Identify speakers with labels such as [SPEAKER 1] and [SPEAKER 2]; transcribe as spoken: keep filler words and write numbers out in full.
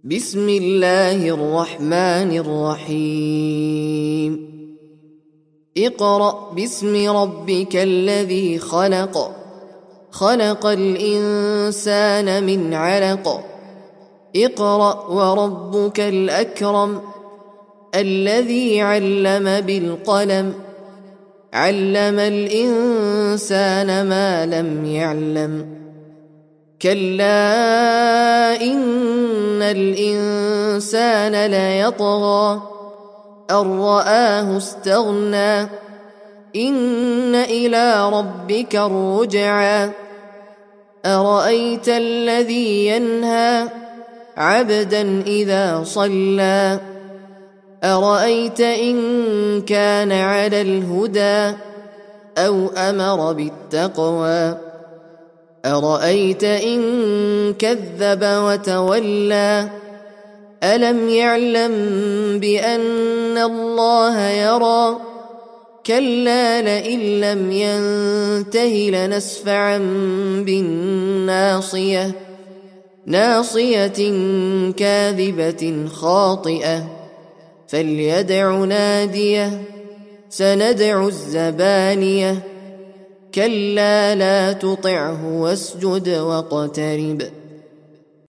[SPEAKER 1] بسم الله الرحمن الرحيم اقرأ باسم ربك الذي خلق خلق الإنسان من علق اقرأ وربك الأكرم الذي علم بالقلم علم الإنسان ما لم يعلم كلا إن الإنسان ليطغى أن رآه استغنى إن إلى ربك الرجعى أرأيت الذي ينهى عبدا إذا صلى أرأيت إن كان على الهدى أو أمر بالتقوى أرأيت إن كذب وتولى ألم يعلم بأن الله يرى كلا لئن لم ينته لنسفعا بالناصية ناصية كاذبة خاطئة فليدع ناديه سندع الزبانية كلا لا تطعه واسجد واقترب